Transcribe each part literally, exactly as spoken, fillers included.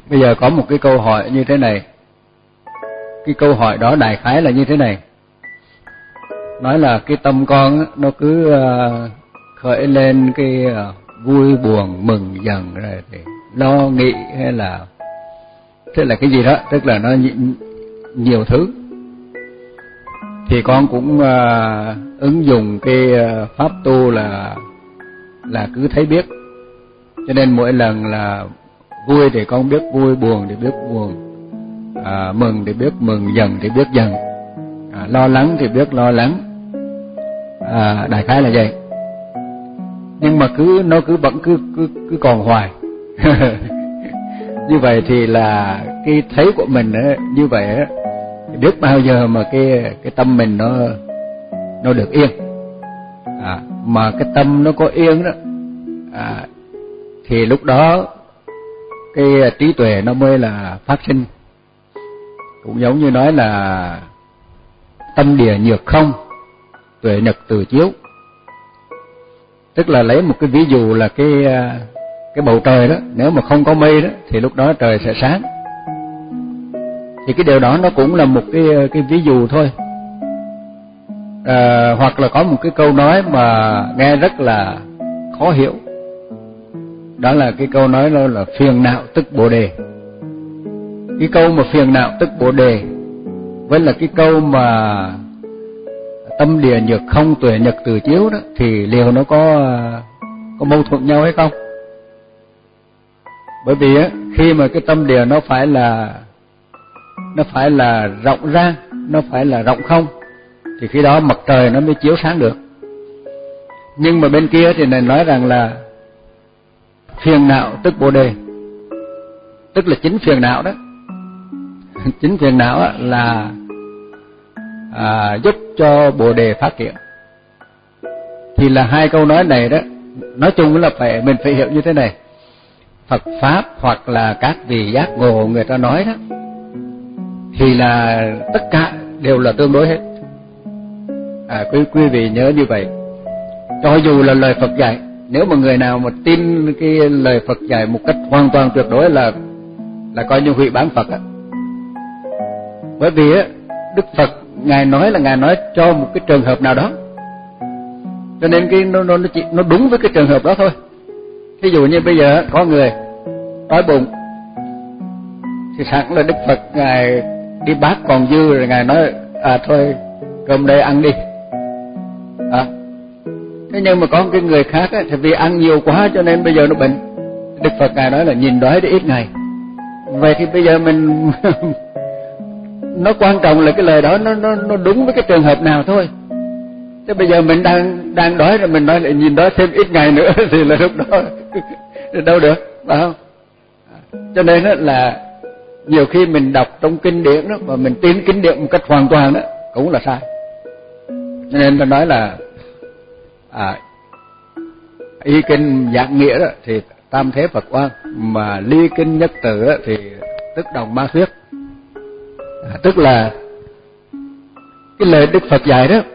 Bây giờ có một cái câu hỏi như thế này. Cái câu hỏi đó đại khái là như thế này. Nói là cái tâm con nó cứ uh, khởi lên cái uh, vui buồn mừng giận rồi thì lo nghĩ hay là tức là cái gì đó, tức là nó nhiều thứ. Thì con cũng uh, ứng dụng cái uh, pháp tu là là cứ thấy biết. Cho nên mỗi lần là vui thì con biết vui, buồn thì biết buồn, à, mừng thì biết mừng, giận thì biết giận, à, lo lắng thì biết lo lắng, à, đại khái là vậy. Nhưng mà cứ nó cứ vẫn cứ cứ cứ còn hoài. Như vậy thì là cái thấy của mình ấy, như vậy ấy, biết bao giờ mà cái cái tâm mình nó nó được yên, à, mà cái tâm nó có yên đó, à, thì lúc đó cái trí tuệ nó mới là phát sinh. Cũng giống như nói là tâm địa nhược không, tuệ nhật từ chiếu. Tức là lấy một cái ví dụ là cái cái bầu trời đó, nếu mà không có mây đó thì lúc đó trời sẽ sáng. Thì cái điều đó nó cũng là một cái cái ví dụ thôi. À, hoặc là có một cái câu nói mà nghe rất là khó hiểu. Đó là cái câu nói đó là phiền não tức bồ đề. Cái câu mà phiền não tức bồ đề với là cái câu mà tâm địa nhược không, tuệ nhật từ chiếu đó, thì liệu nó có có mâu thuẫn nhau hay không? Bởi vì á, khi mà cái tâm địa nó phải là nó phải là rộng ra, nó phải là rộng không, thì khi đó mặt trời nó mới chiếu sáng được. Nhưng mà bên kia thì này nói rằng là phiền não tức bồ đề, tức là chính phiền não đó. Chính phiền não là à, giúp cho bồ đề phát triển. Thì là hai câu nói này đó, nói chung là phải mình phải hiểu như thế này. Phật pháp hoặc là các vị giác ngộ người ta nói đó, thì là tất cả đều là tương đối hết. À, quý quý vị nhớ như vậy. Cho dù là lời Phật dạy, nếu mà người nào mà tin cái lời Phật dạy một cách hoàn toàn tuyệt đối là là coi như hủy bán Phật á. Bởi vì á, Đức Phật ngài nói là ngài nói cho một cái trường hợp nào đó, cho nên cái nó nó chỉ nó đúng với cái trường hợp đó thôi. Ví dụ như bây giờ có người đói bụng, thì sẵn là Đức Phật ngài đi bát còn dư rồi ngài nói à thôi cơm đây ăn đi. À, thế nhưng mà có một cái người khác ấy, thì vì ăn nhiều quá cho nên bây giờ nó bệnh. Đức Phật ngài nói là nhìn đói để ít ngày. Vậy thì bây giờ mình nó quan trọng là cái lời đó nó nó nó đúng với cái trường hợp nào thôi. Thế bây giờ mình đang đang đói rồi mình nói lại nhìn đói thêm ít ngày nữa thì là lúc đó đâu được, phải không? Cho nên đó là nhiều khi mình đọc trong kinh điển đó mà mình tin kinh điển một cách hoàn toàn đó cũng là sai. Cho nên ta nói là à, y kinh dạng nghĩa đó thì tam thế Phật oan, mà ly kinh nhất tử đó thì tức đồng ma thuyết. À, tức là cái lời Đức Phật dạy đó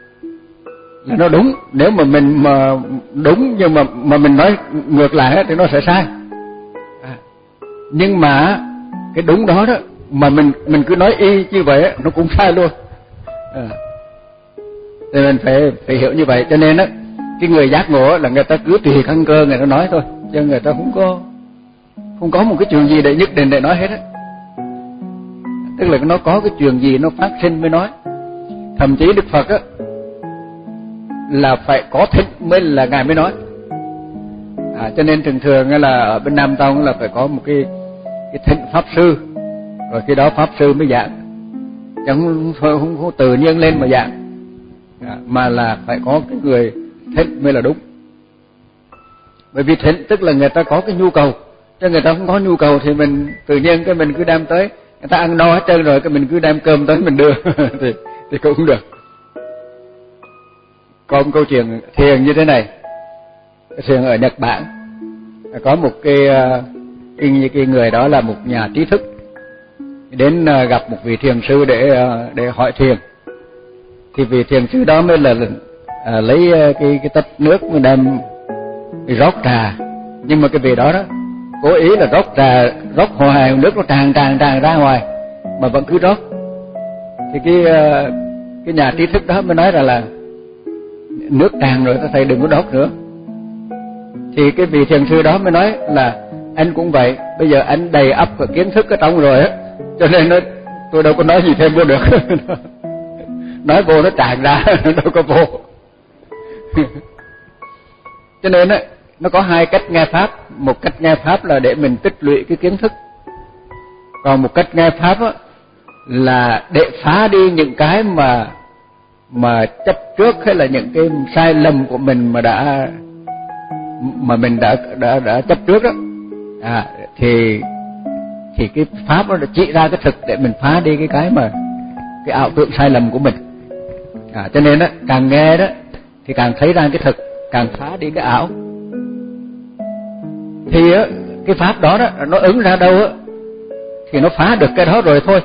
là nó đúng, nếu mà mình mà đúng nhưng mà mà mình nói ngược lại thì nó sẽ sai. À, nhưng mà cái đúng đó đó mà mình mình cứ nói y như vậy nó cũng sai luôn. À, thì mình phải phải hiểu như vậy. Cho nên đó cái người giác ngộ là người ta cứ tùy căn cơ người ta nói thôi, chứ người ta không có không có một cái chuyện gì để nhất định để nói hết á. Tức là nó có cái chuyện gì nó phát sinh mới nói. Thậm chí Đức Phật á là phải có thịnh mới là ngài mới nói. À, cho nên thường thường là ở bên Nam Tông là phải có một cái cái thịnh pháp sư, rồi khi đó pháp sư mới giảng, chẳng không, không, không tự nhiên lên mà giảng. À, mà là phải có cái người thịnh mới là đúng. Bởi vì thịnh tức là người ta có cái nhu cầu, chứ người ta không có nhu cầu thì mình tự nhiên cái mình cứ đem tới, người ta ăn no hết trơn rồi cái mình cứ đem cơm tới mình đưa thì thì cũng không được. Có một câu chuyện thiền như thế này. Thiền ở Nhật Bản có một cái cái, cái người đó là một nhà trí thức đến gặp một vị thiền sư để để hỏi thiền. Thì vị thiền sư đó mới là à, lấy cái cái tách nước mới đem rót trà, nhưng mà cái vị đó đó cố ý là rót trà, rót hoài nước nó tràn tràn tràn ra ngoài mà vẫn cứ rót. Thì cái cái nhà trí thức đó mới nói rằng là nước tràn rồi thầy đừng có rót nữa. Thì cái vị thiền sư đó mới nói là anh cũng vậy, bây giờ anh đầy ắp và kiến thức ở trong rồi á, cho nên nó tôi đâu có nói gì thêm vô được. Nói vô nó tràn ra, đâu có vô. Cho nên á, nó có hai cách nghe pháp. Một cách nghe pháp là để mình tích lũy cái kiến thức, còn một cách nghe pháp á là để phá đi những cái mà mà chấp trước hay là những cái sai lầm của mình mà đã mà mình đã đã đã chấp trước đó. À thì thì cái pháp nó đã chỉ ra cái thực để mình phá đi cái cái mà cái ảo tưởng sai lầm của mình. À cho nên đó, càng nghe đó thì càng thấy ra cái thực, càng phá đi cái ảo. Thì á cái pháp đó đó nó ứng ra đâu á thì nó phá được cái đó rồi thôi.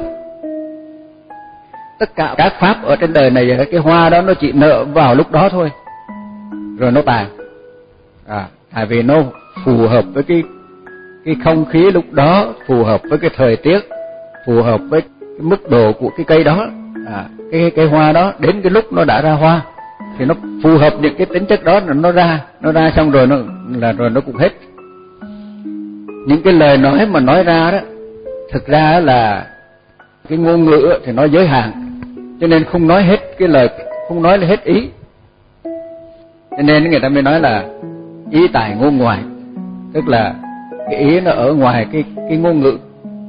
Tất cả các pháp ở trên đời này, cái hoa đó nó chỉ nở vào lúc đó thôi, rồi nó tàn. À, tại vì nó phù hợp với cái cái không khí lúc đó, phù hợp với cái thời tiết, phù hợp với cái mức độ của cái cây đó. À, cái cây hoa đó đến cái lúc nó đã ra hoa thì nó phù hợp những cái tính chất đó, nó ra, nó ra xong rồi nó là rồi nó cũng hết. Những cái lời nói mà nói ra đó, thực ra là cái ngôn ngữ thì nó giới hạn, cho nên không nói hết cái lời, không nói hết ý. Cho nên người ta mới nói là ý tài ngôn ngoại, tức là cái ý nó ở ngoài cái cái ngôn ngữ.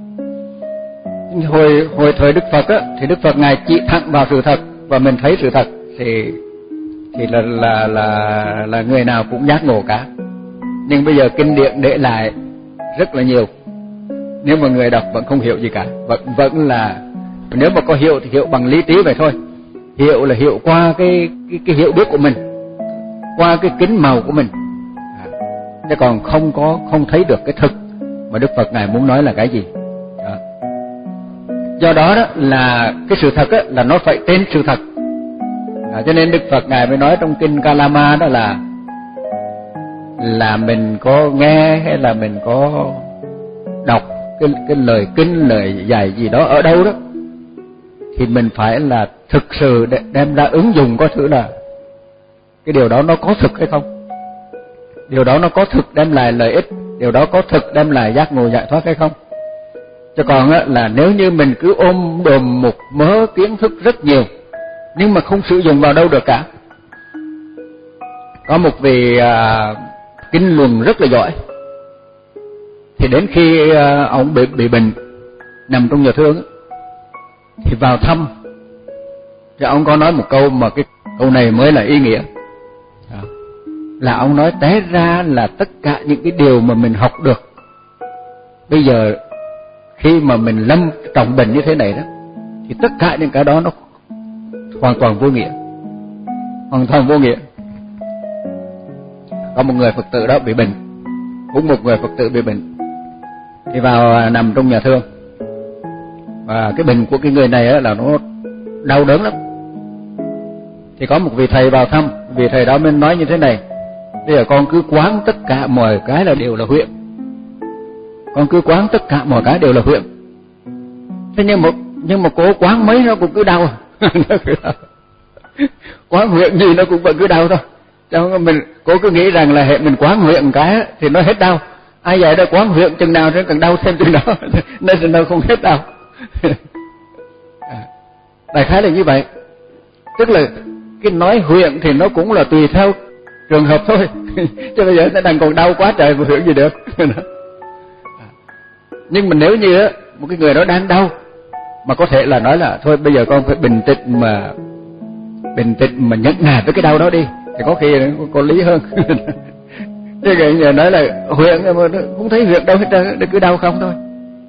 Hồi hồi thời Đức Phật á, thì Đức Phật ngài chỉ thẳng vào sự thật và mình thấy sự thật thì thì là là là là người nào cũng giác ngộ cả. Nhưng bây giờ kinh điển để lại rất là nhiều, nếu mà người đọc vẫn không hiểu gì cả, vẫn vẫn là nếu mà có hiểu thì hiểu bằng lý trí vậy thôi. Hiểu là hiểu qua cái cái cái hiểu biết của mình, qua cái kính màu của mình. À, chứ còn không có không thấy được cái thực mà Đức Phật ngài muốn nói là cái gì. Đó. Do đó đó là cái sự thật á, là nó phải tên sự thật. À, cho nên Đức Phật ngài mới nói trong kinh Kalama đó là là mình có nghe hay là mình có đọc cái cái lời kinh, lời dạy gì đó ở đâu đó, thì mình phải là thực sự đem ra ứng dụng, có thử là cái điều đó nó có thực hay không, điều đó nó có thực đem lại lợi ích, điều đó có thực đem lại giác ngộ giải thoát hay không. Chứ còn á, là nếu như mình cứ ôm đồm một mớ kiến thức rất nhiều nhưng mà không sử dụng vào đâu được cả. Có một vị à, kinh luận rất là giỏi, thì đến khi à, ông bị bị bệnh nằm trong nhà thương thì vào thăm, thì ông có nói một câu mà cái câu này mới là ý nghĩa. Đó. Là ông nói té ra là tất cả những cái điều mà mình học được bây giờ khi mà mình lâm trọng bệnh như thế này đó, thì tất cả những cái đó nó hoàn toàn vô nghĩa, hoàn toàn vô nghĩa. Có một người Phật tử đó bị bệnh, cũng một người Phật tử bị bệnh, thì vào nằm trong nhà thương, và cái bệnh của cái người này là nó đau đớn lắm. Thì có một vị thầy vào thăm, vị thầy đó mới nói như thế này: bây giờ con cứ quán tất cả mọi cái là đều là huyễn, con cứ quán tất cả mọi cái đều là huyễn. Thế nhưng mà nhưng mà cố quán mấy nó cũng cứ đau. Nó cứ đau. Quán huyễn gì nó cũng vẫn cứ đau thôi. Cho mình cố cứ nghĩ rằng là hệ mình quán huyễn cái thì nó hết đau. Ai vậy đó, quán huyễn chừng nào nó càng đau thêm chừng đó, nên nó không hết đau. À, đại khái là như vậy. Tức là cái nói huyễn thì nó cũng là tùy theo trường hợp thôi. Chứ bây giờ nó đang còn đau quá trời mà huyễn gì được. Nhưng mà nếu như á, một cái người đó đang đau mà có thể là nói là thôi bây giờ con phải bình tĩnh mà bình tĩnh mà nhẫn nại với cái đau đó đi, thì có khi nó có lý hơn. Chứ giờ nói là huyễn mà không thấy huyễn đâu hết trơn, cứ đau không thôi.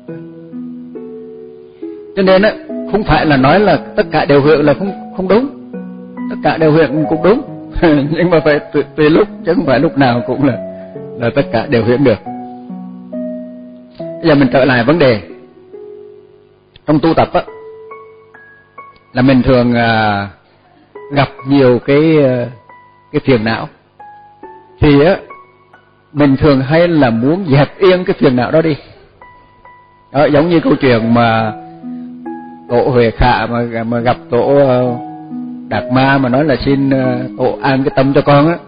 Cho nên á, không phải là nói là tất cả đều huyễn là không không đúng, tất cả đều huyễn cũng đúng. Nhưng mà phải tùy, tùy lúc, chứ không phải lúc nào cũng là là tất cả đều huyễn được. Bây giờ mình trở lại vấn đề trong tu tập á, là mình thường à, gặp nhiều cái cái phiền não. Thì á, mình thường hay là muốn dẹp yên cái phiền não đó đi. Đó, giống như câu chuyện mà tổ Huệ Khả mà mà gặp tổ Đạt Ma mà nói là xin tổ an cái tâm cho con á,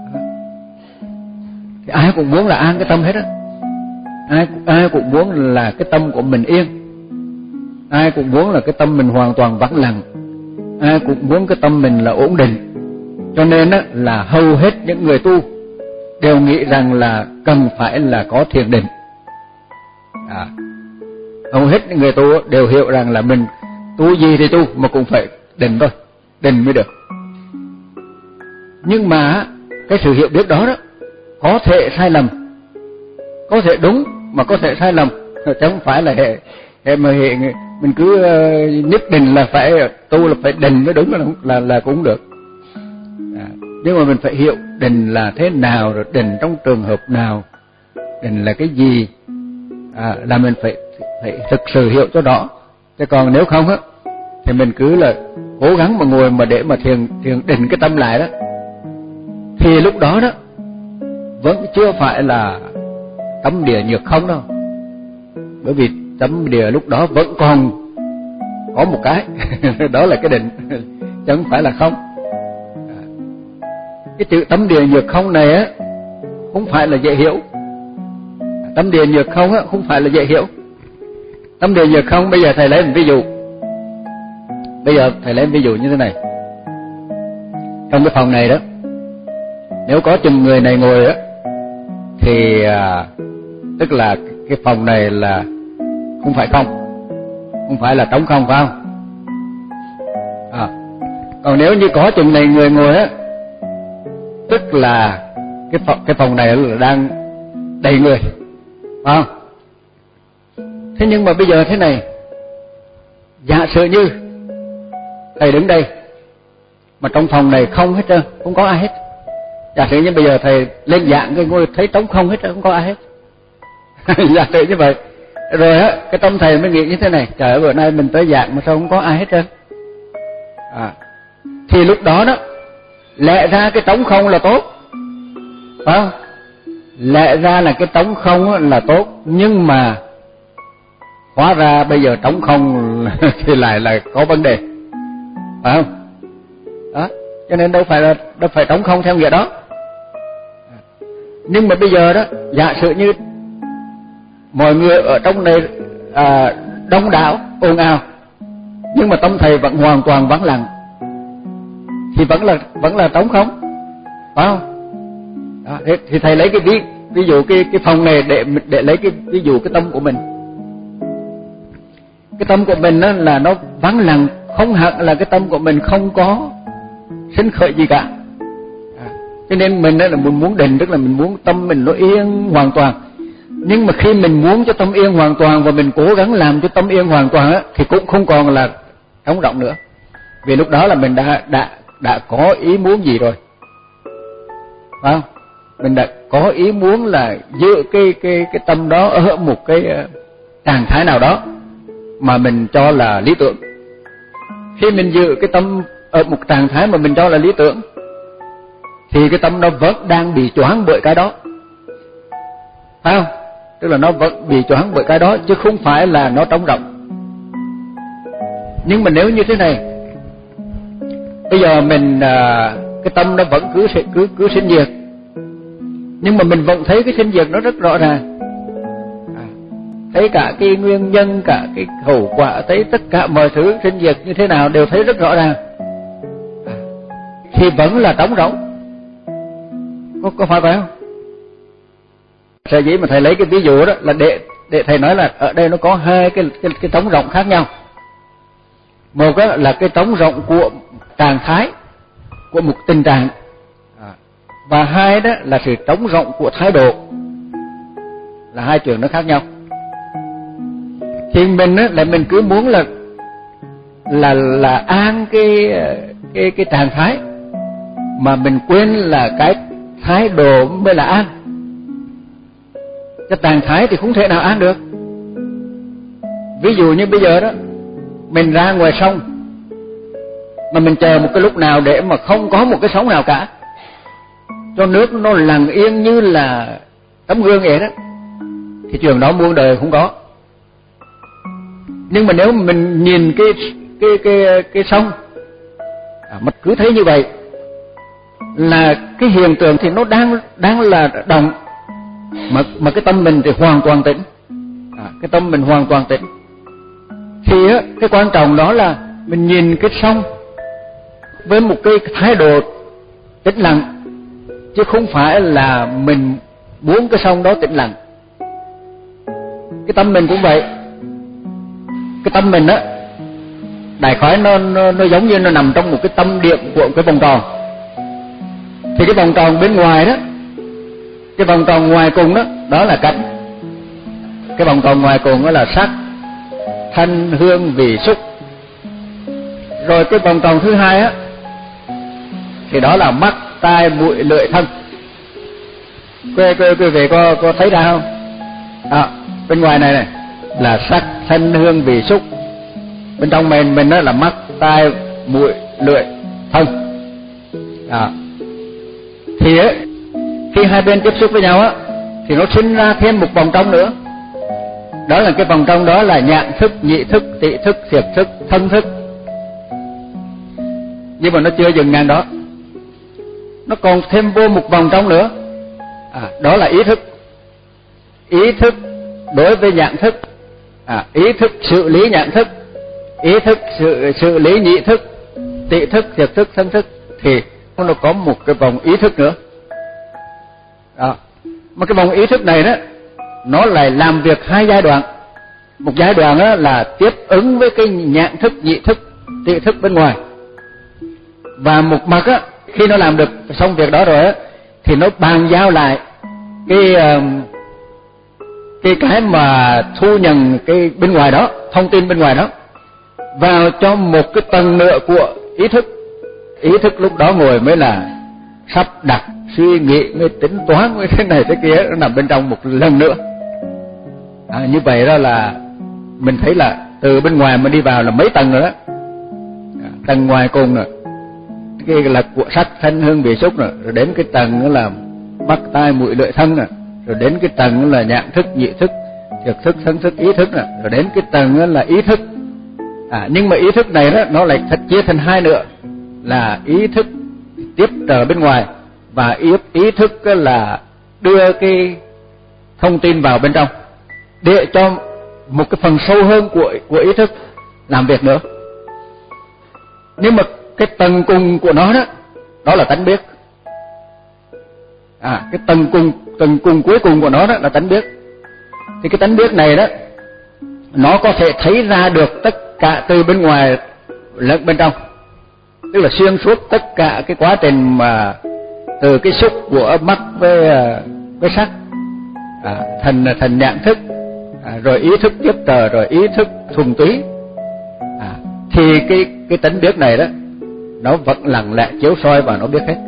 thì ai cũng muốn là an cái tâm hết á. Ai ai cũng muốn là cái tâm của mình yên. Ai cũng muốn là cái tâm mình hoàn toàn vắng lặng. Ai cũng muốn cái tâm mình là ổn định. Cho nên á là hầu hết những người tu đều nghĩ rằng là cần phải là có thiền định. À, hầu hết những người tu đều hiểu rằng là mình tu gì thì tu mà cũng phải định thôi, định mới được. Nhưng mà cái sự hiểu biết đó đó có thể sai lầm, có thể đúng mà có thể sai lầm, chứ không phải là hệ, hệ mà hệ mình cứ uh, nhất định là phải tu là phải định mới đúng là là, là cũng được. À, nhưng mà mình phải hiểu định là thế nào, rồi định trong trường hợp nào, định là cái gì, à, là mình phải phải thực sự hiểu cho rõ. Chứ còn nếu không á thì mình cứ là cố gắng mà ngồi mà để mà thiền thiền định cái tâm lại đó, thì lúc đó đó vẫn chưa phải là tâm địa nhược không đâu. Bởi vì tâm địa lúc đó vẫn còn có một cái đó là cái định, chứ không phải là không. Cái chữ tâm địa nhược không này á không phải là dễ hiểu. Tâm địa nhược không á không phải là dễ hiểu. Tâm địa nhược không, bây giờ thầy lấy một ví dụ. Bây giờ thầy lấy một ví dụ như thế này. Trong cái phòng này đó, nếu có chừng người này ngồi á thì à, tức là cái phòng này là không phải không, không phải là trống không, phải không? À, còn nếu như có chừng này người ngồi á, tức là cái phòng, cái phòng này là đang đầy người, phải không? Thế nhưng mà bây giờ thế này, giả sử như thầy đứng đây mà trong phòng này không hết trơn, không có ai hết. Giả sử như bây giờ thầy lên giảng cái ngôi thấy trống không hết trơn, không có ai hết. Giả sử như vậy, rồi á cái tâm thầy mới nghĩ như thế này: trời ơi, bữa nay mình tới giảng mà sao không có ai hết trơn. À, thì lúc đó đó lẽ ra cái trống không là tốt, phải không? Lẽ ra là cái trống không là tốt, nhưng mà hóa ra bây giờ trống không thì lại là có vấn đề, phải không? Đó, cho nên đâu phải là đâu phải trống không theo nghĩa đó. Nhưng mà bây giờ đó, giả sử như mọi người ở trong này à, đông đảo ồn ào, nhưng mà tâm thầy vẫn hoàn toàn vắng lặng, thì vẫn là vẫn là trống không, phải không? Đó, thì thầy lấy cái ví ví dụ cái cái phòng này để để lấy cái ví dụ cái tâm của mình. Cái tâm của mình đó là nó vắng lặng, không hẳn là cái tâm của mình không có sinh khởi gì cả. À, cho nên mình đó là mình muốn định, tức là mình muốn tâm mình nó yên hoàn toàn. Nhưng mà khi mình muốn cho tâm yên hoàn toàn và mình cố gắng làm cho tâm yên hoàn toàn á, thì cũng không còn là trống rỗng nữa. Vì lúc đó là mình đã đã đã có ý muốn gì rồi, phải không? Mình đã có ý muốn là giữ cái cái cái tâm đó ở một cái uh, trạng thái nào đó mà mình cho là lý tưởng. Khi mình giữ cái tâm ở một trạng thái mà mình cho là lý tưởng, thì cái tâm đó vẫn đang bị choáng bởi cái đó, phải không? Tức là nó vẫn bị choáng bởi cái đó, chứ không phải là nó trống rỗng. Nhưng mà nếu như thế này, bây giờ mình à, cái tâm nó vẫn cứ cứ cứ sinh diệt, nhưng mà mình vẫn thấy cái sinh diệt nó rất rõ ràng, à, thấy cả cái nguyên nhân, cả cái hậu quả, thấy tất cả mọi thứ sinh diệt như thế nào đều thấy rất rõ ràng, à, thì vẫn là trống rỗng. Có, có phải phải không? Sở dĩ mà thầy lấy cái ví dụ đó là để để thầy nói là ở đây nó có hai cái cái, cái trống rỗng khác nhau. Một đó là cái trống rỗng của trạng thái, của một tình trạng, à, và hai đó là sự trống rỗng của thái độ, là hai chuyện nó khác nhau. Thì mình á là mình cứ muốn là là là an cái cái cái trạng thái, mà mình quên là cái thái độ mới là an. Cái trạng thái thì không thể nào an được. Ví dụ như bây giờ đó, mình ra ngoài sông mà mình chờ một cái lúc nào để mà không có một cái sóng nào cả, cho nước nó lặng yên như là tấm gương vậy đó, thì chuyện đó muôn đời không có. Nhưng mà nếu mình nhìn cái cái cái cái sông, à, mà cứ thấy như vậy là cái hiện tượng thì nó đang đang là động, mà mà cái tâm mình thì hoàn toàn tĩnh, à, cái tâm mình hoàn toàn tĩnh. Thì á, cái quan trọng đó là mình nhìn cái sông với một cái thái độ tĩnh lặng, chứ không phải là mình muốn cái sông đó tĩnh lặng. Cái tâm mình cũng vậy. Cái tâm mình á, đại khái nó, nó nó giống như nó nằm trong một cái tâm điểm của cái vòng tròn. Thì cái vòng tròn bên ngoài đó, cái vòng tròn ngoài cùng đó, đó là cánh. Cái vòng tròn ngoài cùng đó là sắc, thanh, hương, vị, xúc. Rồi cái vòng tròn thứ hai á, thì đó là mắt, tai, mũi, lưỡi, thân. Quý quý quý vị có có thấy ra không? À, bên ngoài này này là sắc, thanh, hương, vị, xúc. Bên trong mình mình đó là mắt, tai, mũi, lưỡi, thân. À, thì ấy, khi hai bên tiếp xúc với nhau á, thì nó sinh ra thêm một vòng trong nữa. Đó là cái vòng trong đó là nhạn thức, nhị thức, tị thức, thiệt thức, thân thức. Nhưng mà nó chưa dừng ngang đó, nó còn thêm vô một vòng trong nữa. À, đó là ý thức. Ý thức đối với nhạn thức, à, ý thức xử lý nhạn thức, ý thức xử, xử lý nhị thức, tị thức, thiệt thức, thân thức. Thì nó có một cái vòng ý thức nữa. Đó. Mà cái vòng ý thức này đó, nó lại làm việc hai giai đoạn. Một giai đoạn đó là tiếp ứng với cái nhạn thức, nhị thức, tị thức bên ngoài. Và một mặt á, khi nó làm được xong việc đó rồi á, thì nó bàn giao lại cái cái cái mà thu nhận cái bên ngoài đó, thông tin bên ngoài đó, vào cho một cái tầng nữa của ý thức. Ý thức lúc đó ngồi mới là sắp đặt, suy nghĩ, mới tính toán, mới thế này thế kia, nó nằm bên trong một lần nữa. À, như vậy đó là mình thấy là từ bên ngoài mà đi vào là mấy tầng rồi đó. À, tầng ngoài cùng rồi, cái là của sắc, thanh, hương, vị, xúc rồi, rồi đến cái tầng nữa là mắt, tai, mũi, lưỡi, thân rồi, rồi đến cái tầng nữa là nhạn thức, nhị thức, thiệt thức, thân thức, ý thức rồi, rồi đến cái tầng nữa là ý thức. À, nhưng mà ý thức này đó nó lại thật chia thành hai nữa, là ý thức tiếp trở bên ngoài và ý, ý thức là đưa cái thông tin vào bên trong để cho một cái phần sâu hơn của của ý thức làm việc nữa. Nhưng mà cái tầng cùng của nó đó, đó là tánh biết. À, cái tầng cùng tầng cùng cuối cùng của nó đó là tánh biết. Thì cái tánh biết này đó, nó có thể thấy ra được tất cả từ bên ngoài lẫn bên trong, tức là xuyên suốt tất cả cái quá trình mà từ cái xúc của mắt với với sắc, à, thành thành nhãn thức, à, rồi ý thức tiếp tờ, rồi ý thức thuần túy. À, thì cái cái tánh biết này đó, nó vẫn lặng lẽ chiếu soi và nó biết hết.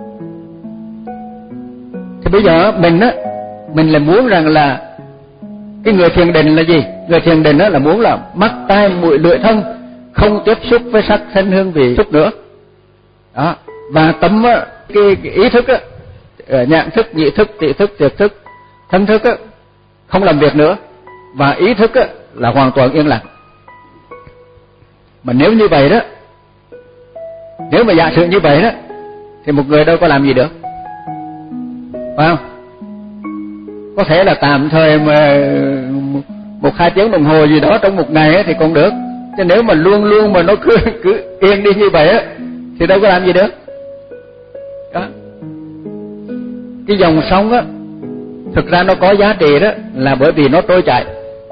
Thì bây giờ mình á, mình là muốn rằng là cái người thiền định là gì? Người thiền định đó là muốn là mắt, tai, mũi, lưỡi, thân không tiếp xúc với sắc, thanh, hương, vị, xúc nữa. Đó. Và tâm á, cái, cái ý thức á, nhãn thức, nhị thức, tị thức, thiệt thức, thân thức á, không làm việc nữa. Và ý thức á, là hoàn toàn yên lặng. Mà nếu như vậy đó, nếu mà giả sử như vậy đó, thì một người đâu có làm gì được, phải không? Có thể là tạm thời mà một hai tiếng đồng hồ gì đó trong một ngày ấy thì còn được. Chứ nếu mà luôn luôn mà nó cứ cứ yên đi như vậy á, thì đâu có làm gì được. Đó. Cái dòng sông á, thực ra nó có giá trị đó là bởi vì nó trôi chảy.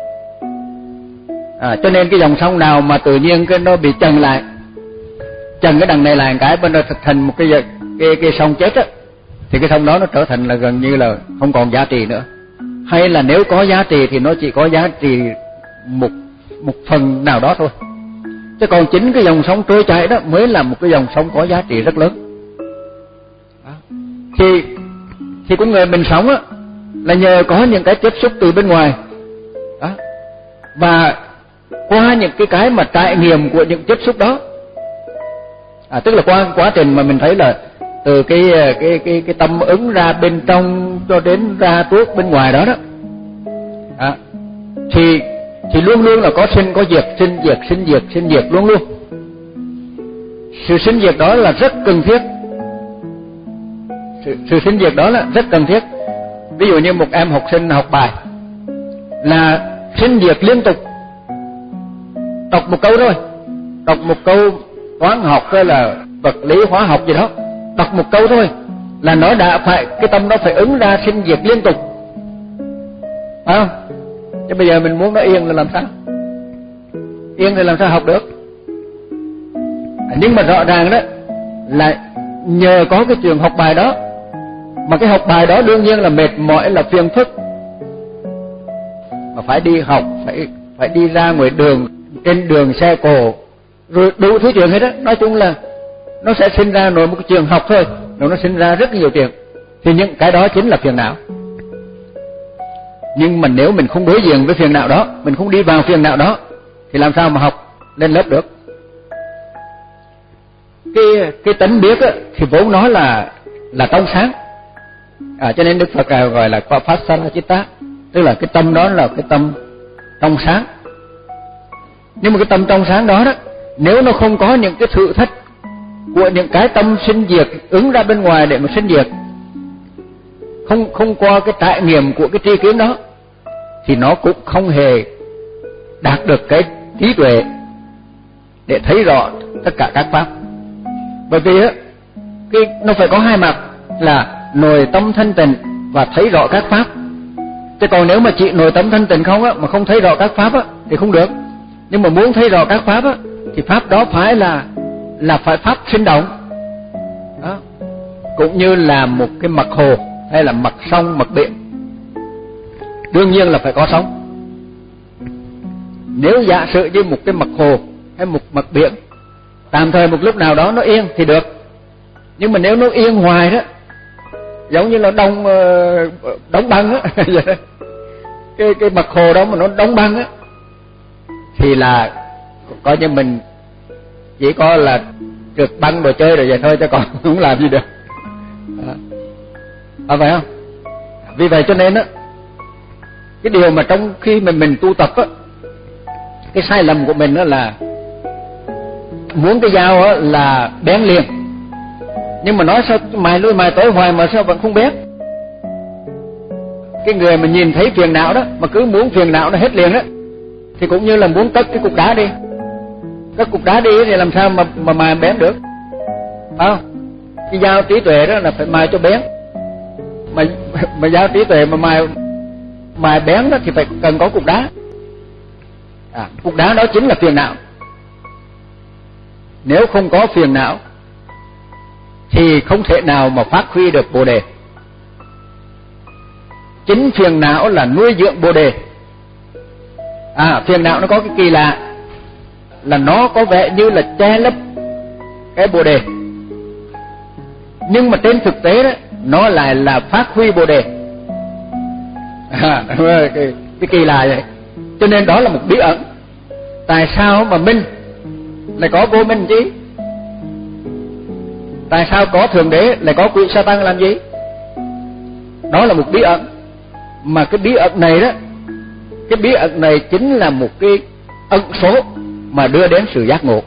À, cho nên cái dòng sông nào mà tự nhiên cái nó bị chần lại, chần cái đằng này lại cái bên nó thành một cái cái cái sông chết á, thì cái sông đó nó trở thành là gần như là không còn giá trị nữa. Hay là nếu có giá trị thì nó chỉ có giá trị một một phần nào đó thôi. Chứ còn chính cái dòng sông trôi chảy đó mới là một cái dòng sông có giá trị rất lớn. Đó. Thì thì con người mình sống á là nhờ có những cái tiếp xúc từ bên ngoài. Đó. Và qua những cái cái mà trải nghiệm của những tiếp xúc đó, à, tức là qua quá trình mà mình thấy là từ cái cái cái cái tâm ứng ra bên trong cho đến ra tuốt bên ngoài đó đó, à, thì thì luôn luôn là có sinh có diệt, sinh diệt sinh diệt sinh diệt luôn luôn. Sự sinh diệt đó là rất cần thiết. Sự, sự sinh diệt đó là rất cần thiết. Ví dụ như một em học sinh học bài là sinh diệt liên tục. Đọc một câu thôi, đọc một câu toán học hay là vật lý hóa học gì đó, đọc một câu thôi là nó đã phải, cái tâm nó phải ứng ra sinh diệt liên tục, phải không? Chứ bây giờ mình muốn nó yên là làm sao? Yên thì làm sao học được? Nhưng mà rõ ràng đó là nhờ có cái trường học bài đó, mà cái học bài đó đương nhiên là mệt mỏi, là phiền phức, mà phải đi học, phải phải đi ra ngoài đường, trên đường xe cộ, rồi đủ thứ chuyện hết đó. Nói chung là nó sẽ sinh ra nội một cái trường học thôi, rồi nó sinh ra rất nhiều chuyện. Thì những cái đó chính là phiền não. Nhưng mà nếu mình không đối diện với phiền não đó, mình không đi vào phiền não đó, thì làm sao mà học lên lớp được? Cái cái tánh biết á, thì vốn nó là là trong sáng, à, cho nên Đức Phật gọi là Pasarachitta, tức là cái tâm đó là cái tâm trong sáng. Nhưng mà cái tâm trong sáng đó đó, nếu nó không có những cái sự thách của những cái tâm sinh diệt ứng ra bên ngoài để mà sinh diệt, không không qua cái trải nghiệm của cái tri kiến đó, thì nó cũng không hề đạt được cái trí tuệ để thấy rõ tất cả các pháp. Bởi vì á, cái nó phải có hai mặt là nội tâm thanh tịnh và thấy rõ các pháp. Chứ còn nếu mà chỉ nội tâm thanh tịnh không á, mà không thấy rõ các pháp á, thì không được. Nhưng mà muốn thấy rõ các pháp á, thì pháp đó phải là là phải pháp sinh động đó. Cũng như là một cái mặt hồ hay là mặt sông, mặt biển, đương nhiên là phải có sóng. Nếu giả sử như một cái mặt hồ hay một mặt biển tạm thời một lúc nào đó nó yên thì được. Nhưng mà nếu nó yên hoài đó, giống như là đông đóng băng á cái cái mặt hồ đó mà nó đóng băng á, thì là coi như mình chỉ có là trượt băng đồ chơi rồi vậy thôi, chứ còn không làm gì được. À, phải không? Vì vậy cho nên á, cái điều mà trong khi mình mình tu tập á, cái sai lầm của mình đó là muốn cái dao á là bén liền, nhưng mà nói sao mài lui mài tới hoài mà sao vẫn không bén. Cái người mà nhìn thấy phiền não đó mà cứ muốn phiền não nó hết liền đó, thì cũng như là muốn cất cái cục đá đi, cất cục đá đi thì làm sao mà mà mài bén được, phải không? Cái dao trí tuệ đó là phải mài cho bén, mà mà dao trí tuệ mà mài mài bén đó thì phải cần có cục đá. À, cục đá đó chính là phiền não. Nếu không có phiền não thì không thể nào mà phát huy được Bồ đề. Chính phiền não là nuôi dưỡng Bồ đề. À, phiền não nó có cái kỳ lạ là nó có vẻ như là che lấp cái Bồ đề, nhưng mà trên thực tế đó nó lại là phát huy Bồ đề. À, cái, cái kỳ lạ vậy. Cho nên đó là một bí ẩn. Tại sao mà minh lại có vô minh chứ? Tại sao có thượng đế lại có quỷ sa tăng làm gì? Đó là một bí ẩn. Mà cái bí ẩn này đó, cái bí ẩn này chính là một cái ẩn số mà đưa đến sự giác ngộ.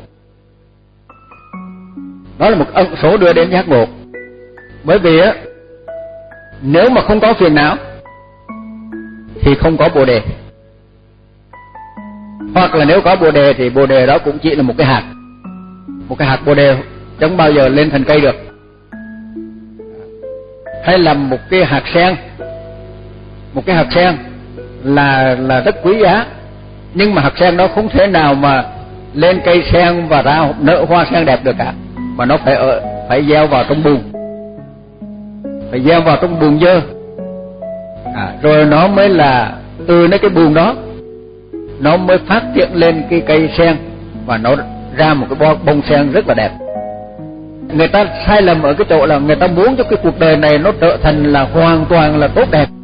Đó là một ẩn số đưa đến giác ngộ. Bởi vì á, nếu mà không có phiền não thì không có Bồ đề. Hoặc là nếu có Bồ đề thì Bồ đề đó cũng chỉ là một cái hạt. Một cái hạt Bồ đề chẳng bao giờ lên thành cây được. Hay là một cái hạt sen. Một cái hạt sen là là rất quý giá, nhưng mà hạt sen đó không thể nào mà lên cây sen và ra nở hoa sen đẹp được cả, mà nó phải ở phải gieo vào trong bùn, phải gieo vào trong bùn dơ, à, rồi nó mới là từ cái bùn đó nó mới phát triển lên cái cây sen và nó ra một cái bông sen rất là đẹp. Người ta sai lầm ở cái chỗ là người ta muốn cho cái cuộc đời này nó trở thành là hoàn toàn là tốt đẹp.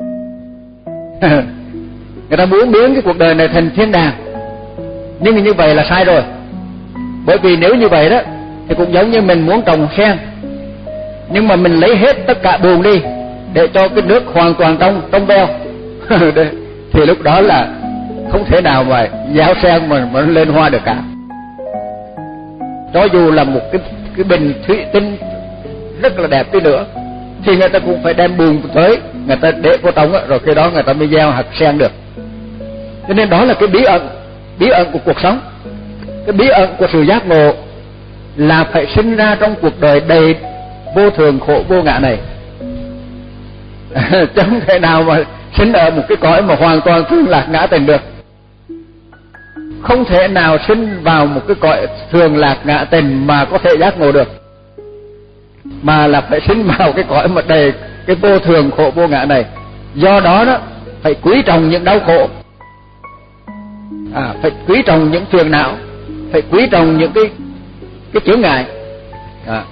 Người ta muốn biến cái cuộc đời này thành thiên đàng. Nhưng như vậy là sai rồi. Bởi vì nếu như vậy đó thì cũng giống như mình muốn trồng sen, Nhưng mà mình lấy hết tất cả buồn đi để cho cái nước hoàn toàn trong trong veo thì lúc đó là không thể nào mà giáo sen mà mà lên hoa được cả. Cho dù là một cái cái bình thủy tinh rất là đẹp đi nữa thì người ta cũng phải đem buồn tới, người ta để vào trong rồi khi đó người ta mới gieo hạt sen được. Cho nên đó là cái bí ẩn, bí ẩn của cuộc sống, cái bí ẩn của sự giác ngộ là phải sinh ra trong cuộc đời đầy vô thường khổ vô ngã này. Chứ không thể nào mà sinh ở một cái cõi mà hoàn toàn thường lạc ngã tình được. Không thể nào sinh vào một cái cõi thường lạc ngã tình mà có thể giác ngộ được, mà là phải sinh vào cái cõi mà đầy cái vô thường khổ vô ngã này. Do đó đó phải quý trọng những đau khổ, à, phải quý trọng những phiền não, phải quý trọng những cái cái chướng ngại. À,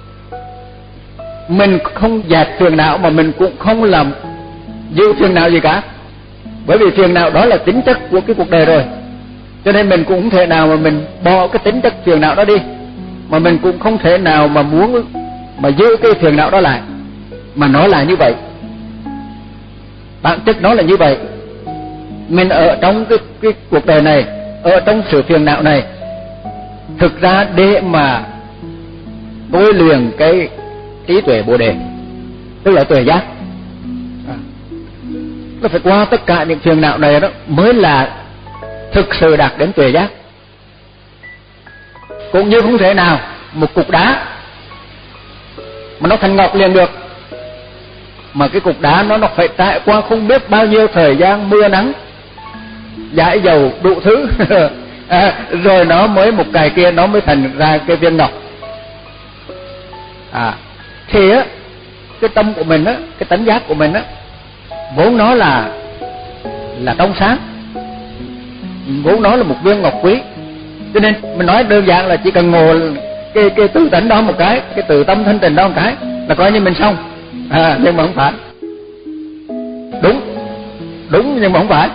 mình không dạt phiền não mà mình cũng không làm dư phiền não gì cả, bởi vì phiền não đó là tính chất của cái cuộc đời rồi. Cho nên mình cũng không thể nào mà mình bỏ cái tính chất phiền não đó đi, mà mình cũng không thể nào mà muốn mà giữ cái phiền não đó lại, mà nó là như vậy, bản chất nó là như vậy. Mình ở trong cái, cái cuộc đời này, ở trong sự phiền não này, thực ra để mà tôi luyện cái trí tuệ Bồ Đề, tức là tuệ giác, à, nó phải qua tất cả những phiền não này đó mới là thực sự đạt đến tuệ giác. Cũng như không thể nào một cục đá mà nó thành ngọc liền được, mà cái cục đá nó nó phải trải qua không biết bao nhiêu thời gian mưa nắng, dãi dầu đủ thứ à, rồi nó mới một cài kia nó mới thành ra cái viên ngọc. À, thì á cái tâm của mình á, cái tánh giác của mình á, vốn nó là là trong sáng, vốn nó là một viên ngọc quý. Cho nên mình nói đơn giản là chỉ cần ngồi cái cái tự tánh đó một cái, cái tự tâm thanh tịnh đó một cái là coi như mình xong. À, nhưng mà không phải. Đúng, đúng nhưng mà không phải.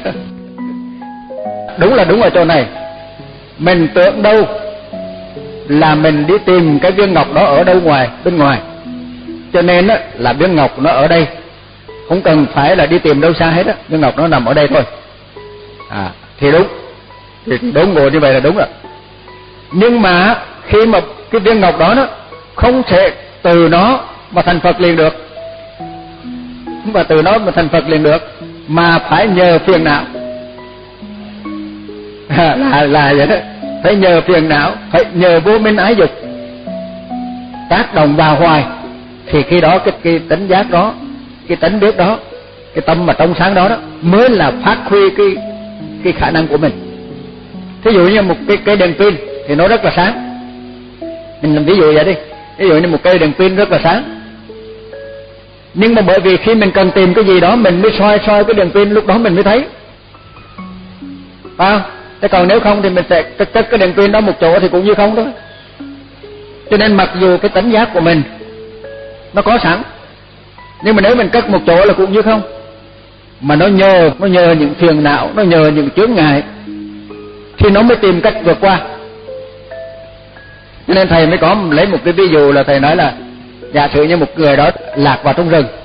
Đúng là đúng ở chỗ này. Mình tưởng đâu là mình đi tìm cái viên ngọc đó ở đâu ngoài, bên ngoài. Cho nên á, là viên ngọc nó ở đây, không cần phải là đi tìm đâu xa hết á, viên ngọc nó nằm ở đây thôi. À, thì đúng, thì đúng ngồi như vậy là đúng rồi. Nhưng mà khi mà cái viên ngọc đó nó không thể từ nó mà thành Phật liền được, không phải từ nó mà thành Phật liền được, mà phải nhờ phiền não. À, là là vậy đó, phải nhờ phiền não, phải nhờ vô minh ái dục tác động vào hoài, thì khi đó cái cái tánh giác đó, cái tánh biết đó, cái tâm mà trong sáng đó đó mới là phát huy cái cái khả năng của mình. Thí dụ như một cái cây đèn pin thì nó rất là sáng, mình làm ví dụ vậy đi, ví dụ như một cây đèn pin rất là sáng, nhưng mà bởi vì khi mình cần tìm cái gì đó mình mới soi soi cái đèn pin, lúc đó mình mới thấy, phải không? Thế còn nếu không thì mình sẽ cất cất cái đèn pin đó một chỗ thì cũng như không thôi. Cho nên mặc dù cái tánh giác của mình nó có sẵn, nhưng mà nếu mình cất một chỗ là cũng như không. Mà nó nhờ, nó nhờ những phiền não, nó nhờ những chướng ngại thì nó mới tìm cách vượt qua. Cho nên thầy mới có lấy một cái ví dụ là thầy nói là giả sử như một người đó lạc vào trong rừng,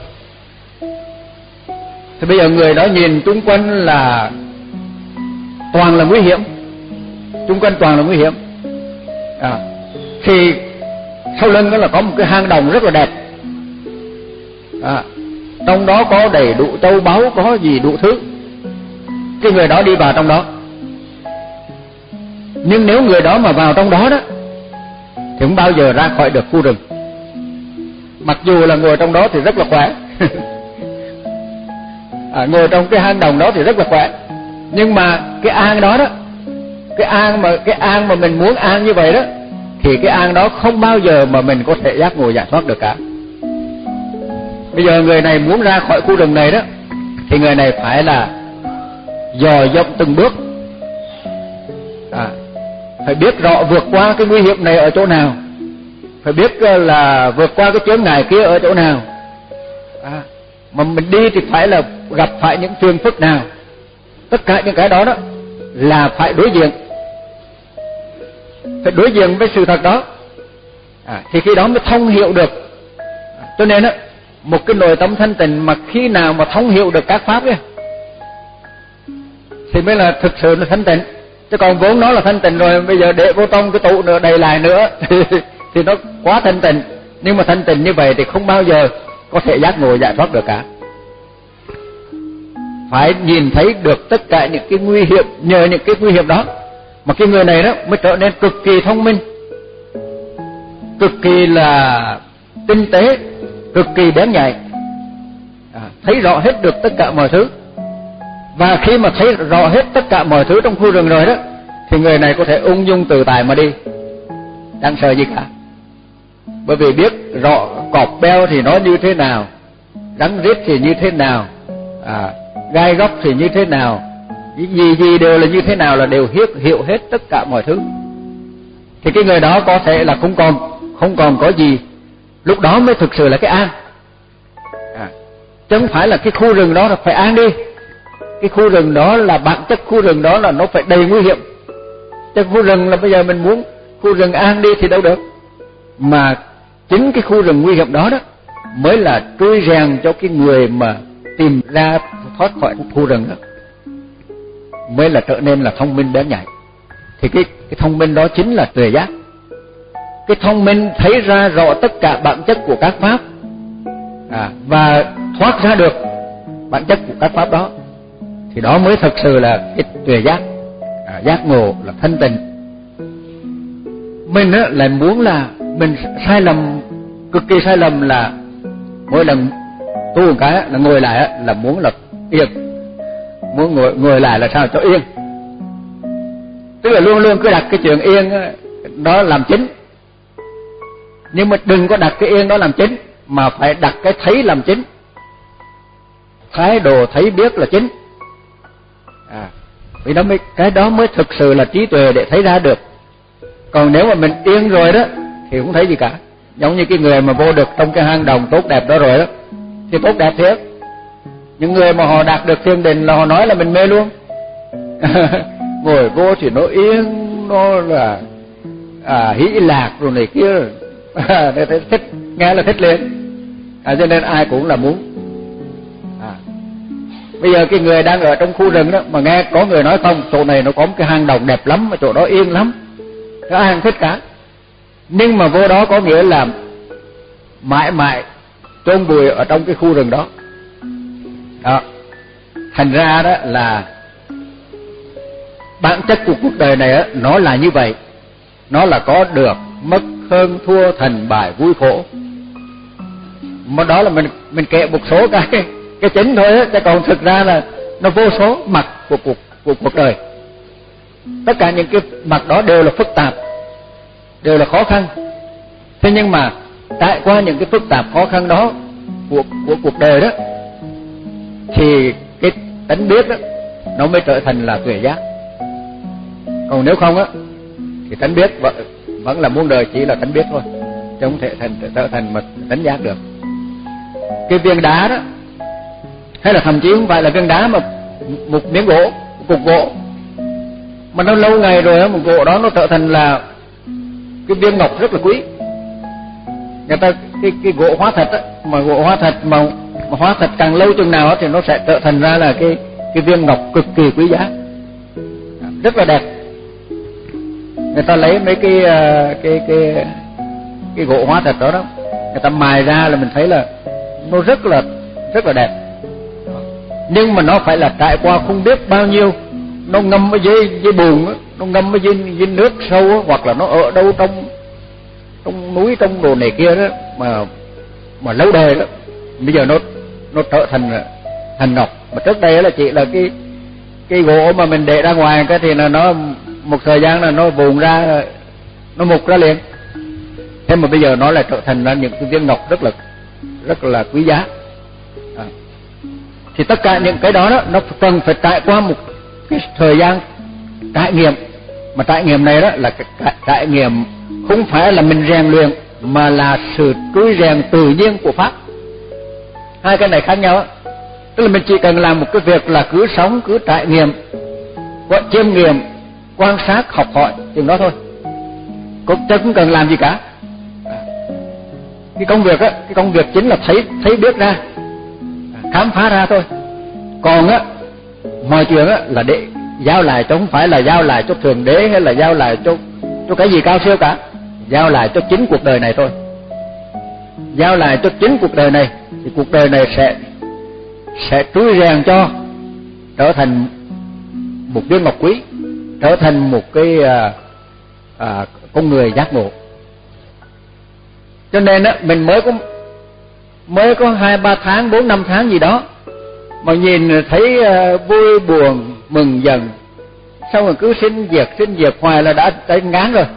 thì bây giờ người đó nhìn chung quanh là toàn là nguy hiểm, chung quanh toàn là nguy hiểm. À, thì sau lưng đó là có một cái hang động rất là đẹp. À, trong đó có đầy đủ châu báu, có gì đủ thứ. Cái người đó đi vào trong đó, nhưng nếu người đó mà vào trong đó đó thì không bao giờ ra khỏi được khu rừng. Mặc dù là ngồi trong đó thì rất là khỏe. À, ngồi trong cái hang động đó thì rất là khỏe, nhưng mà cái an đó đó, cái an mà cái an mà mình muốn an như vậy đó, thì cái an đó không bao giờ mà mình có thể giác ngộ giải thoát được cả. Bây giờ người này muốn ra khỏi khu rừng này đó, thì người này phải là dò dẫm từng bước, à, phải biết rõ vượt qua cái nguy hiểm này ở chỗ nào, phải biết là vượt qua cái chướng ngại kia ở chỗ nào. À, mà mình đi thì phải là gặp phải những phiền phức nào. Tất cả những cái đó đó là phải đối diện, phải đối diện với sự thật đó. À, thì khi đó mới thông hiểu được Cho nên á, một cái nội tâm thanh tịnh mà khi nào mà thông hiểu được các pháp ấy, thì mới là thực sự là thanh tịnh. Chứ còn vốn nó là thanh tịnh rồi, bây giờ để vô trong cái tủ nữa đầy lại nữa thì, thì nó quá thanh tịnh. Nhưng mà thanh tịnh như vậy thì không bao giờ có thể giác ngộ giải thoát được cả. Phải nhìn thấy được tất cả những cái nguy hiểm, nhờ những cái nguy hiểm đó mà cái người này đó mới trở nên cực kỳ thông minh, cực kỳ là tinh tế, cực kỳ bén nhạy, à, thấy rõ hết được tất cả mọi thứ. Và khi mà thấy rõ hết tất cả mọi thứ trong khu rừng rồi đó, thì người này có thể ung dung tự tại mà đi, chẳng sợ gì cả. Bởi vì biết rõ cọp beo thì nó như thế nào, rắn rết thì như thế nào, à, gai góc thì như thế nào, gì gì đều là như thế nào, là đều hiểu, hiểu hết tất cả mọi thứ. Thì cái người đó có thể là không còn không còn có gì, lúc đó mới thực sự là cái an. À, chứ không phải là cái khu rừng đó là phải an đi. Cái khu rừng đó là bản chất khu rừng đó là nó phải đầy nguy hiểm. Chứ khu rừng là bây giờ mình muốn khu rừng an đi thì đâu được. Mà chính cái khu rừng nguy hiểm đó đó mới là trui rèn cho cái người mà tìm ra thoát khỏi khu rừng đó, mới là trở nên là thông minh bén nhạy. Thì cái, cái thông minh đó chính là tuệ giác. Cái thông minh thấy ra rõ tất cả bản chất của các pháp, à, và thoát ra được bản chất của các pháp đó, thì đó mới thực sự là cái tuệ giác, à, giác ngộ là thanh tịnh. Mình á, lại muốn là mình sai lầm, cực kỳ sai lầm là mỗi lần tu một cái là ngồi lại á, là muốn là yên, muốn ngồi ngồi lại là sao cho yên. Tức là luôn luôn cứ đặt cái chuyện yên đó làm chính. Nhưng mà đừng có đặt cái yên đó làm chính, mà phải đặt cái thấy làm chính. Thái độ thấy biết là chính. À, vì đó mới, cái đó mới thực sự là trí tuệ để thấy ra được. Còn nếu mà mình yên rồi đó thì không thấy gì cả. Giống như cái người mà vô được trong cái hang động tốt đẹp đó rồi đó, thì tốt đẹp thiệt. Những người mà họ đạt được thiền định là họ nói là mình mê luôn. Ngồi vô thì nó yên, nó là à, hỷ lạc rồi này kia. Để thấy thích, nghe là thích liền. À, cho nên ai cũng là muốn. À, bây giờ cái người đang ở trong khu rừng đó mà nghe có người nói không, chỗ này nó có một cái hang động đẹp lắm, mà chỗ đó yên lắm, thì ai không thích cả. Nhưng mà vô đó có nghĩa là mãi mãi chôn vùi ở trong cái khu rừng đó. Đó. Thành ra đó là bản chất của cuộc đời này á, nó là như vậy. Nó là có được, mất, hơn, thua, thành, bại, vui, khổ. Mà đó là mình mình kể một số cái cái chính thôi á, chứ còn thực ra là nó vô số mặt của cuộc của cuộc đời. Tất cả những cái mặt đó đều là phức tạp, đều là khó khăn. Thế nhưng mà trải qua những cái phức tạp khó khăn đó của của cuộc đời đó, thì cái tánh biết đó nó mới trở thành là tuệ giác. Còn nếu không á thì tánh biết vẫn, vẫn là muôn đời chỉ là tánh biết thôi, chứ không thể thành trở thành mà tánh giác được. Cái viên đá đó, hay là thậm chí không phải là viên đá mà một miếng gỗ, một cục gỗ mà nó lâu ngày rồi á, một gỗ đó nó trở thành là cái viên ngọc rất là quý. Người ta cái cái gỗ hóa thạch á, mà gỗ hóa thạch mà, mà hóa thạch càng lâu chừng nào á thì nó sẽ trở thành ra là cái cái viên ngọc cực kỳ quý giá, rất là đẹp. Người ta lấy mấy cái cái cái cái gỗ hóa thạch đó đó, người ta mài ra là mình thấy là nó rất là rất là đẹp. Nhưng mà nó phải là trải qua không biết bao nhiêu, nó ngâm ở dưới dưới bùn á, nó ngâm ở dưới, dưới nước sâu á, hoặc là nó ở đâu trong trong núi, trong đồ này kia đó, mà mà lâu đời đó, bây giờ nó nó trở thành thành ngọc. Mà trước đây là chỉ là cái cái gỗ mà mình để ra ngoài cái thì là nó một thời gian là nó vụn ra, nó mục ra liền. Thế mà bây giờ nó lại trở thành ra những cái viên ngọc rất là rất là quý giá. À, thì tất cả những cái đó đó nó cần phải trải qua một cái thời gian trải nghiệm. Mà trải nghiệm này đó là cái trải nghiệm không phải là mình rèn luyện, mà là sự trui rèn tự nhiên của pháp. Hai cái này khác nhau á. Tức là mình chỉ cần làm một cái việc là cứ sống, cứ trải nghiệm, chiêm nghiệm, quan sát, học hỏi chừng đó thôi, cũng chứ không cần làm gì cả. cái công việc á, cái công việc chính là thấy thấy biết ra, khám phá ra thôi. Còn á mọi chuyện á là để giao lại, chứ không phải là giao lại cho thượng đế hay là giao lại cho cho cái gì cao siêu cả, giao lại cho chính cuộc đời này thôi. Giao lại cho chính cuộc đời này thì cuộc đời này sẽ sẽ trui rèn cho trở thành một viên ngọc quý, trở thành một cái à, à, con người giác ngộ. Cho nên á mình mới có mới có hai ba tháng, bốn năm tháng gì đó mà nhìn thấy uh, vui buồn mừng giận, xong rồi cứ sinh diệt sinh diệt hoài là đã thấy ngán rồi.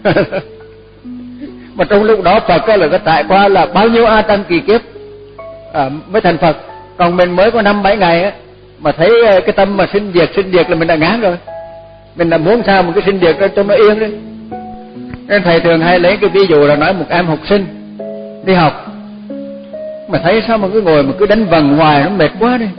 Mà trong lúc đó Phật là có trải qua là bao nhiêu a tăng kỳ kiếp à, mới thành Phật. Còn mình mới có năm bảy ngày á mà thấy cái tâm mà sinh diệt sinh diệt là mình đã ngán rồi. Mình đã muốn sao mà cái sinh diệt cho nó yên đi. Nên thầy thường hay lấy cái ví dụ là nói một em học sinh đi học mà thấy sao mà cứ ngồi mà cứ đánh vần hoài nó mệt quá đi.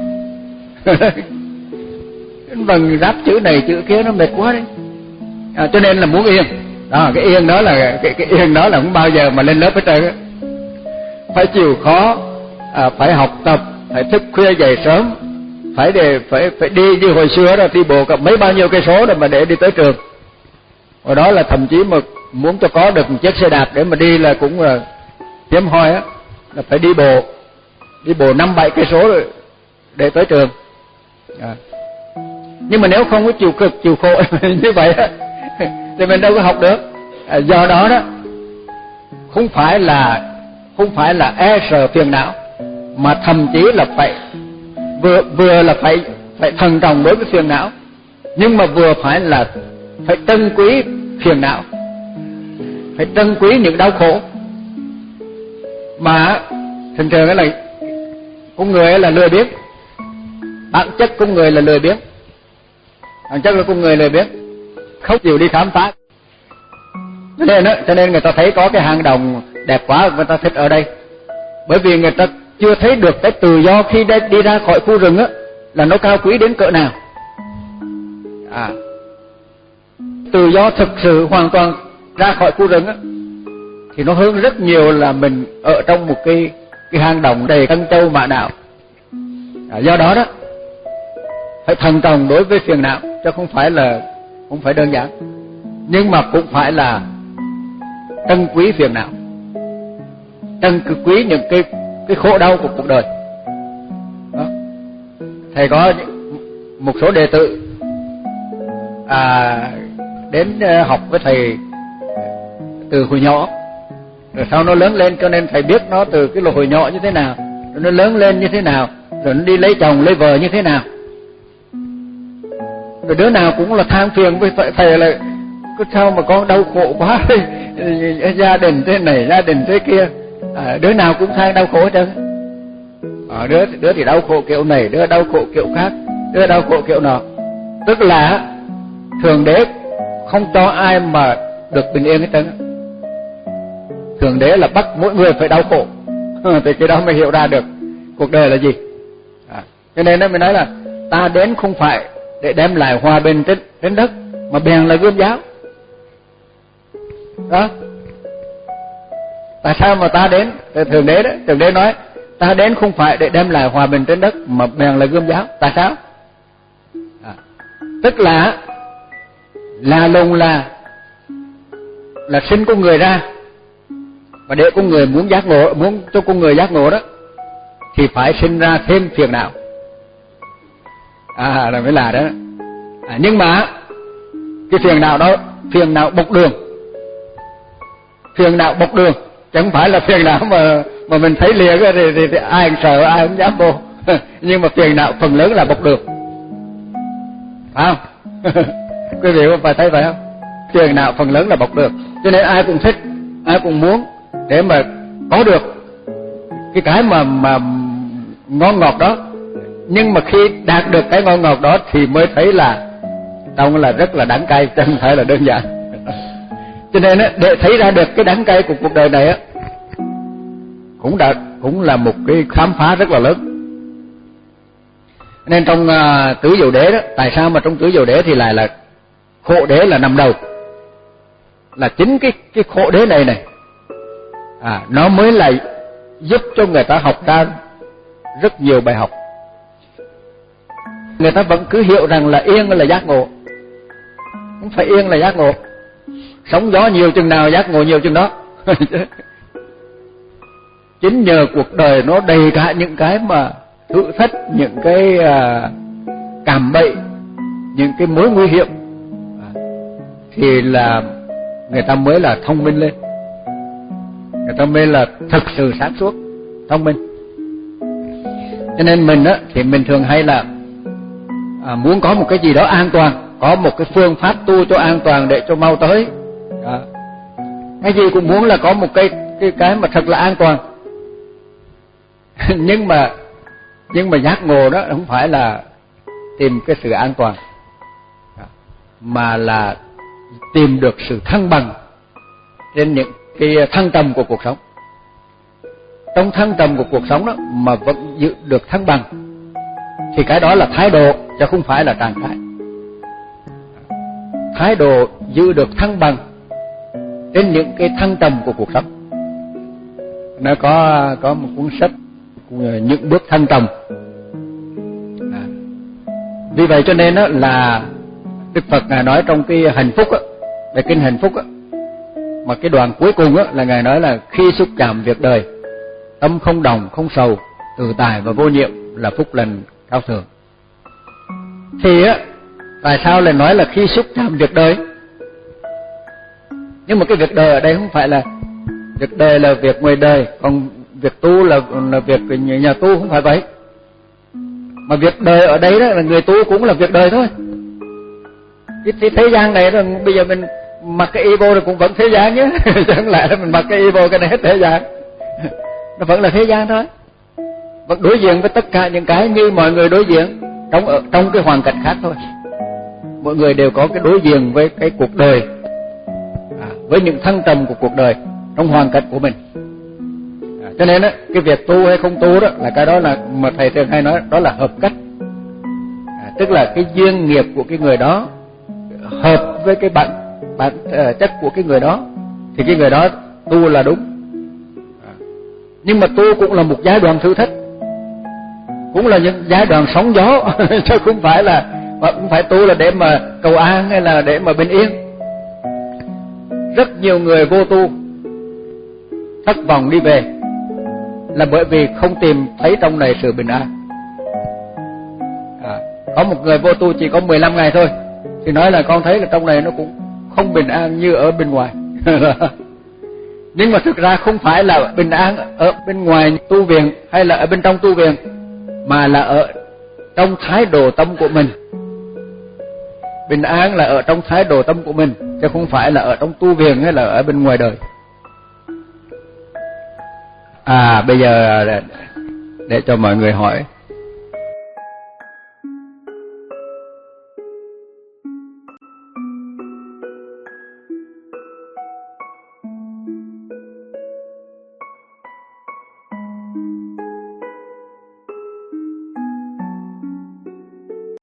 Đánh vần ráp chữ này chữ kia nó mệt quá đi. À, cho nên là muốn yên. Đó, cái yên đó là cái, cái yên đó là không bao giờ mà lên lớp hết trơn á. Phải chịu khó, à, phải học tập, phải thức khuya dậy sớm, phải để phải phải đi như hồi xưa đó, đi bộ cả mấy bao nhiêu cây số rồi mà để đi tới trường. Hồi đó là thậm chí mà muốn cho có được một chiếc xe đạp để mà đi là cũng là hiếm hoi á, là phải đi bộ, đi bộ năm bảy cây số rồi để tới trường. À. Nhưng mà nếu không có chịu cực chịu khổ như vậy á thì mình đâu có học được. À, do đó đó không phải là không phải là e sợ phiền não, mà thậm chí là phải vừa vừa là phải phải thần trọng đối với phiền não, nhưng mà vừa phải là phải trân quý phiền não, phải trân quý những đau khổ. Mà thường thường là con người là lười biếng, bản chất con người là lười biếng, bản chất là con người lười biếng, không chịu đi khám phá. Cho nên đó, cho nên người ta thấy có cái hang động đẹp quá, người ta thích ở đây, bởi vì người ta chưa thấy được cái tự do khi đi ra khỏi khu rừng á là nó cao quý đến cỡ nào. À, tự do thực sự hoàn toàn ra khỏi khu rừng á thì nó hơn rất nhiều là mình ở trong một cái cái hang động đầy cân trâu mã não. À, do đó đó phải thận trọng đối với phiền não, chứ không phải là không phải đơn giản, nhưng mà cũng phải là trân quý phiền não, trân quý những cái cái khổ đau của cuộc đời. Đó. Thầy có một số đệ tử à, đến học với thầy từ hồi nhỏ, rồi sau nó lớn lên, cho nên thầy biết nó từ cái hồi nhỏ như thế nào, rồi nó lớn lên như thế nào, rồi nó đi lấy chồng lấy vợ như thế nào. Rồi đứa nào cũng là than phiền với thầy là có sao mà con đau khổ quá, gia đình thế này gia đình thế kia. À, đứa nào cũng than đau khổ hết trơn. À, đứa đứa thì đau khổ kiểu này, đứa đau khổ kiểu khác, đứa đau khổ kiểu nọ. Tức là Thượng Đế không cho ai mà được bình yên hết trơn. Thượng Đế là bắt mỗi người phải đau khổ. Thì cái đó mới hiểu ra được cuộc đời là gì. À, cho nên đó mình nói là ta đến không phải để đem lại hòa bình trên trên đất, mà bèn là gươm giáo. Đó. Tại sao mà ta đến? Thượng Đế đó, Thượng Đế nói ta đến không phải để đem lại hòa bình trên đất, mà bèn là gươm giáo. Tại sao? À, tức là là lùng là là sinh con người ra, và để con người muốn giác ngộ, muốn cho con người giác ngộ đó thì phải sinh ra thêm phiền não. À, là mới là đó. À, nhưng mà cái phiền não đó, phiền não bộc đường, phiền não bộc đường, chứ không phải là phiền não mà mà mình thấy liền thì, thì, thì ai cũng sợ, ai cũng dám vô. Nhưng mà phiền não phần lớn là bộc đường, phải không? Quý vị có phải thấy vậy không? Phiền não phần lớn là bộc đường, cho nên ai cũng thích, ai cũng muốn để mà có được cái cái mà mà ngon ngọt đó. Nhưng mà khi đạt được cái ngon ngọt đó thì mới thấy là trong là rất là đắng cay, chứ không phải là đơn giản. Cho nên á, để thấy ra được cái đắng cay của cuộc đời này á, cũng đã cũng là một cái khám phá rất là lớn. Nên trong uh, tứ diệu đế đó, tại sao mà trong tứ diệu đế thì lại là khổ đế là nằm đầu, là chính cái cái khổ đế này này À, nó mới là giúp cho người ta học ra rất nhiều bài học. Người ta vẫn cứ hiểu rằng là yên là giác ngộ. Không phải yên là giác ngộ. Sóng gió nhiều chừng nào giác ngộ nhiều chừng đó. Chính nhờ cuộc đời nó đầy cả những cái mà thử thách, những cái à, cạm bẫy, những cái mối nguy hiểm, à, thì là người ta mới là thông minh lên. Người ta mới là thực sự sáng suốt, thông minh. Cho nên mình á thì mình thường hay là à, muốn có một cái gì đó an toàn, có một cái phương pháp tu cho an toàn để cho mau tới. À, cái gì cũng muốn là có một cái cái cái mà thật là an toàn. nhưng mà nhưng mà giác ngộ đó không phải là tìm cái sự an toàn, mà là tìm được sự thăng bằng trên những cái thăng trầm của cuộc sống. Trong thăng trầm của cuộc sống đó mà vẫn giữ được thăng bằng, thì cái đó là thái độ chứ không phải là trạng thái. Thái độ giữ được thăng bằng trên những cái thăng trầm của cuộc sống. Nó có có một cuốn sách Những Bước Thăng Trầm. À, vì vậy cho nên đó là Đức Phật Ngài nói trong cái hạnh phúc á, về kinh hạnh phúc á, mà cái đoạn cuối cùng á là Ngài nói là khi xúc chạm việc đời, tâm không đồng, không sầu, tự tại và vô nhiệm là phúc lành cao thượng. Thì á, tại sao lại nói là khi xúc chạm việc đời? Nhưng mà cái việc đời ở đây không phải là việc đời là việc ngoài đời, còn việc tu là là việc nhà tu, không phải vậy. Mà việc đời ở đây đó là người tu cũng là việc đời thôi. Cái, cái thế gian này rồi bây giờ mình mặc cái y vô rồi cũng vẫn thế gian nhé. Chẳng lẽ là mình mặc cái y vô cái này hết thế gian. Nó vẫn là thế gian thôi. Vẫn đối diện với tất cả những cái như mọi người đối diện trong ở, trong cái hoàn cảnh khác thôi. Mọi người đều có cái đối diện với cái cuộc đời, à, với những thăng trầm của cuộc đời trong hoàn cảnh của mình. À, cho nên á, cái việc tu hay không tu đó là cái đó là mà thầy thường hay nói, đó là hợp cách. À, tức là cái duyên nghiệp của cái người đó hợp với cái bản bản uh, chất của cái người đó, thì cái người đó tu là đúng. À, nhưng mà tu cũng là một giai đoạn thử thách, cũng là những giai đoạn sóng gió, chứ không phải là mà cũng phải tu là để mà cầu an hay là để mà bình yên. Rất nhiều người vô tu thất vọng đi về là bởi vì không tìm thấy trong này sự bình an. À, có một người vô tu chỉ có mười lăm ngày thôi thì nói là con thấy là trong này nó cũng không bình an như ở bên ngoài. Nhưng mà thực ra không phải là bình an ở bên ngoài tu viện hay là ở bên trong tu viện, mà là ở trong thái độ tâm của mình. Bình an là ở trong thái độ tâm của mình, chứ không phải là ở trong tu viện hay là ở bên ngoài đời. À, bây giờ để cho mọi người hỏi.